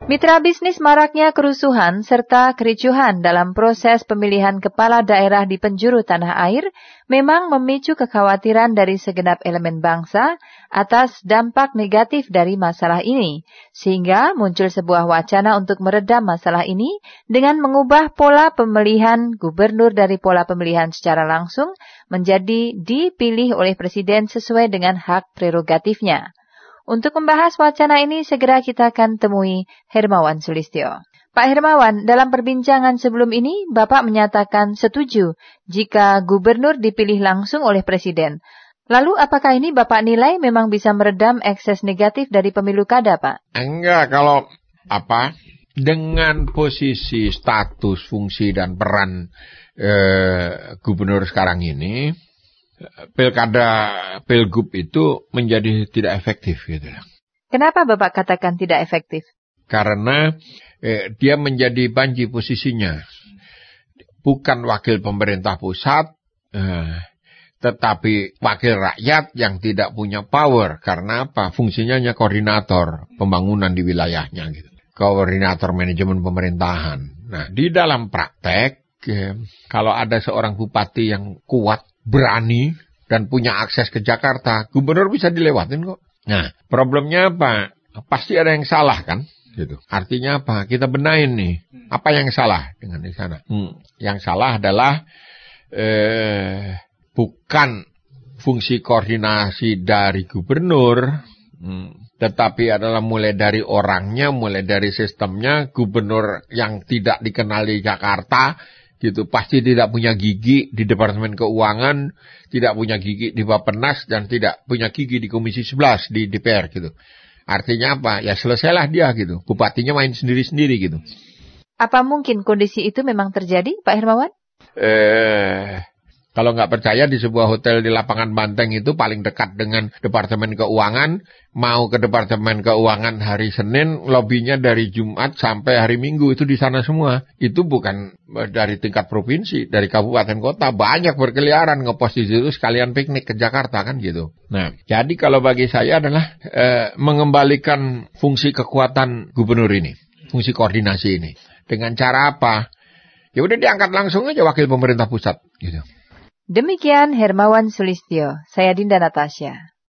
Mitra bisnis maraknya kerusuhan serta kericuhan dalam proses pemilihan kepala daerah di penjuru tanah air memang memicu kekhawatiran dari segenap elemen bangsa atas dampak negatif dari masalah ini, sehingga muncul sebuah wacana untuk meredam masalah ini dengan mengubah pola pemilihan gubernur dari pola pemilihan secara langsung menjadi dipilih oleh presiden sesuai dengan hak prerogatifnya. Untuk membahas wacana ini, segera kita akan temui Hermawan Sulistyo. Pak Hermawan, dalam perbincangan sebelum ini, Bapak menyatakan setuju jika gubernur dipilih langsung oleh presiden. Lalu, apakah ini Bapak nilai memang bisa meredam ekses negatif dari pemilu kada, Pak? Enggak, kalau dengan posisi status, fungsi, dan peran gubernur sekarang ini, pilgub itu menjadi tidak efektif gitu. Kenapa Bapak katakan tidak efektif? Karena dia menjadi banji posisinya. Bukan wakil pemerintah pusat, tetapi wakil rakyat yang tidak punya power. Karena apa? Fungsinya hanya koordinator pembangunan di wilayahnya gitu. Koordinator manajemen pemerintahan. Nah, di dalam praktek, kalau ada seorang bupati yang kuat, berani, dan punya akses ke Jakarta, gubernur bisa dilewatin kok. Nah, problemnya apa? Pasti ada yang salah kan? Gitu. Artinya apa? Kita benahin nih. Apa yang salah dengan di sana? Yang salah adalah bukan fungsi koordinasi dari gubernur, tetapi adalah mulai dari orangnya, mulai dari sistemnya. Gubernur yang tidak dikenal di Jakarta, gitu, pasti tidak punya gigi di Departemen Keuangan, tidak punya gigi di Bappenas, dan tidak punya gigi di Komisi 11 di DPR gitu. Artinya apa? Ya selesailah dia gitu. Bupatinya main sendiri-sendiri gitu. Apa mungkin kondisi itu memang terjadi, Pak Hermawan? Kalau nggak percaya, di sebuah hotel di lapangan Banteng itu paling dekat dengan Departemen Keuangan. Mau ke Departemen Keuangan hari Senin, lobbynya dari Jumat sampai hari Minggu itu di sana semua. Itu bukan dari tingkat provinsi, dari kabupaten kota banyak berkeliaran ngepost di situ sekalian piknik ke Jakarta kan gitu. Nah, jadi kalau bagi saya adalah mengembalikan fungsi kekuatan gubernur ini, fungsi koordinasi ini. Dengan cara apa? Ya udah diangkat langsung aja wakil pemerintah pusat gitu. Demikian Hermawan Sulistyo, saya Dinda Natasha.